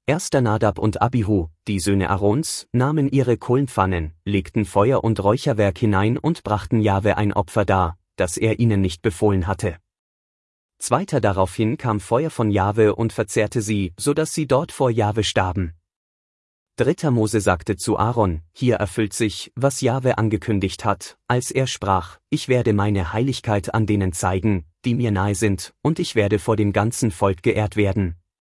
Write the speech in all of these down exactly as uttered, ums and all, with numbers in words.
Erster Nadab und Abihu, die Söhne Aarons, nahmen ihre Kohlenpfannen, legten Feuer und Räucherwerk hinein und brachten Jahwe ein Opfer dar, das er ihnen nicht befohlen hatte. Zweiter daraufhin kam Feuer von Jahwe und verzehrte sie, so dass sie dort vor Jahwe starben. Dritter Mose sagte zu Aaron, hier erfüllt sich, was Jahwe angekündigt hat, als er sprach, ich werde meine Heiligkeit an denen zeigen, die mir nahe sind, und ich werde vor dem ganzen Volk geehrt werden.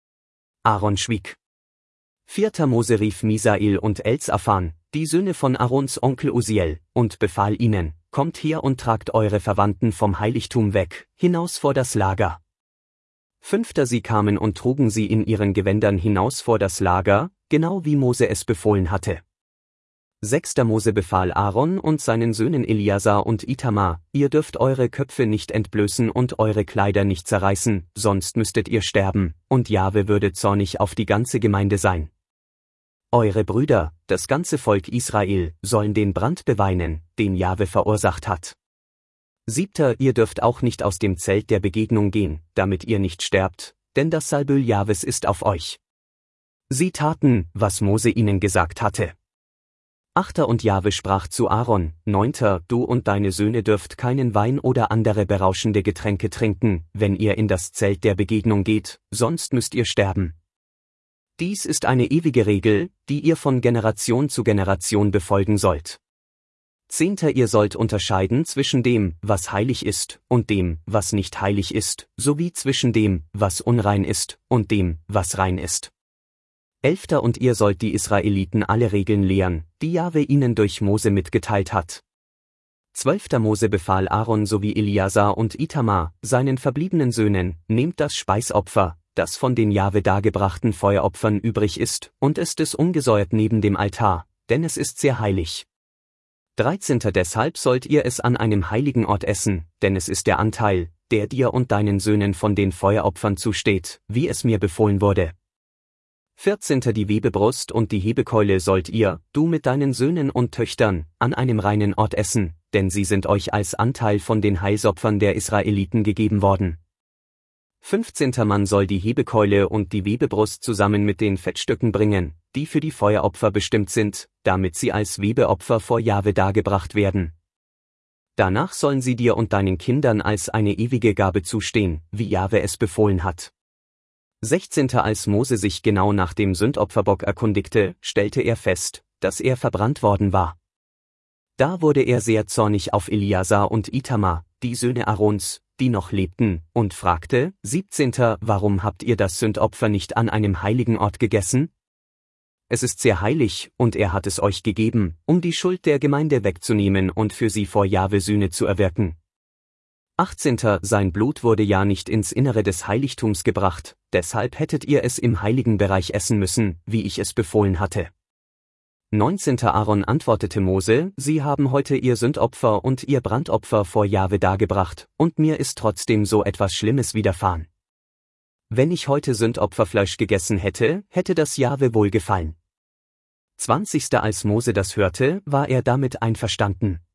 Aaron schwieg. Vierter Mose rief Misael und Elzaphan, die Söhne von Aarons Onkel Uziel, und befahl ihnen, kommt her und tragt eure Verwandten vom Heiligtum weg, hinaus vor das Lager. Fünfter sie kamen und trugen sie in ihren Gewändern hinaus vor das Lager, genau wie Mose es befohlen hatte. Sechster Mose befahl Aaron und seinen Söhnen Eliasar und Itamar, ihr dürft eure Köpfe nicht entblößen und eure Kleider nicht zerreißen, sonst müsstet ihr sterben, und Jahwe würde zornig auf die ganze Gemeinde sein. Eure Brüder, das ganze Volk Israel, sollen den Brand beweinen, den Jahwe verursacht hat. Siebter, ihr dürft auch nicht aus dem Zelt der Begegnung gehen, damit ihr nicht sterbt, denn das Salböl Jahwes ist auf euch. Sie taten, was Mose ihnen gesagt hatte. Achter und Jahwe sprach zu Aaron, Neunter, du und deine Söhne dürft keinen Wein oder andere berauschende Getränke trinken, wenn ihr in das Zelt der Begegnung geht, sonst müsst ihr sterben. Dies ist eine ewige Regel, die ihr von Generation zu Generation befolgen sollt. Zehnter, ihr sollt unterscheiden zwischen dem, was heilig ist, und dem, was nicht heilig ist, sowie zwischen dem, was unrein ist, und dem, was rein ist. Elfter, und ihr sollt die Israeliten alle Regeln lehren, die Jahwe ihnen durch Mose mitgeteilt hat. Zwölfter Mose befahl Aaron sowie Eliasar und Itamar, seinen verbliebenen Söhnen, nehmt das Speisopfer, das von den Jahwe dargebrachten Feueropfern übrig ist, und esst es ungesäuert neben dem Altar, denn es ist sehr heilig. Dreizehnter Deshalb sollt ihr es an einem heiligen Ort essen, denn es ist der Anteil, der dir und deinen Söhnen von den Feueropfern zusteht, wie es mir befohlen wurde. Vierzehnter Die Webebrust und die Hebekeule sollt ihr, du mit deinen Söhnen und Töchtern, an einem reinen Ort essen, denn sie sind euch als Anteil von den Heilsopfern der Israeliten gegeben worden. Fünfzehnter Man soll die Hebekeule und die Webebrust zusammen mit den Fettstücken bringen, die für die Feueropfer bestimmt sind, damit sie als Webeopfer vor Jahwe dargebracht werden. Danach sollen sie dir und deinen Kindern als eine ewige Gabe zustehen, wie Jahwe es befohlen hat. Sechzehnter Als Mose sich genau nach dem Sündopferbock erkundigte, stellte er fest, dass er verbrannt worden war. Da wurde er sehr zornig auf Eliasar und Itamar, die Söhne Aarons, die noch lebten, und fragte, siebzehnter Warum habt ihr das Sündopfer nicht an einem heiligen Ort gegessen? Es ist sehr heilig, und er hat es euch gegeben, um die Schuld der Gemeinde wegzunehmen und für sie vor Jahwe Sühne zu erwirken. achtzehnter Sein Blut wurde ja nicht ins Innere des Heiligtums gebracht, deshalb hättet ihr es im heiligen Bereich essen müssen, wie ich es befohlen hatte. neunzehnter Aaron antwortete Mose, sie haben heute ihr Sündopfer und ihr Brandopfer vor Jahwe dargebracht, und mir ist trotzdem so etwas Schlimmes widerfahren. Wenn ich heute Sündopferfleisch gegessen hätte, hätte das Jahwe wohl gefallen. zwanzigster Als Mose das hörte, war er damit einverstanden.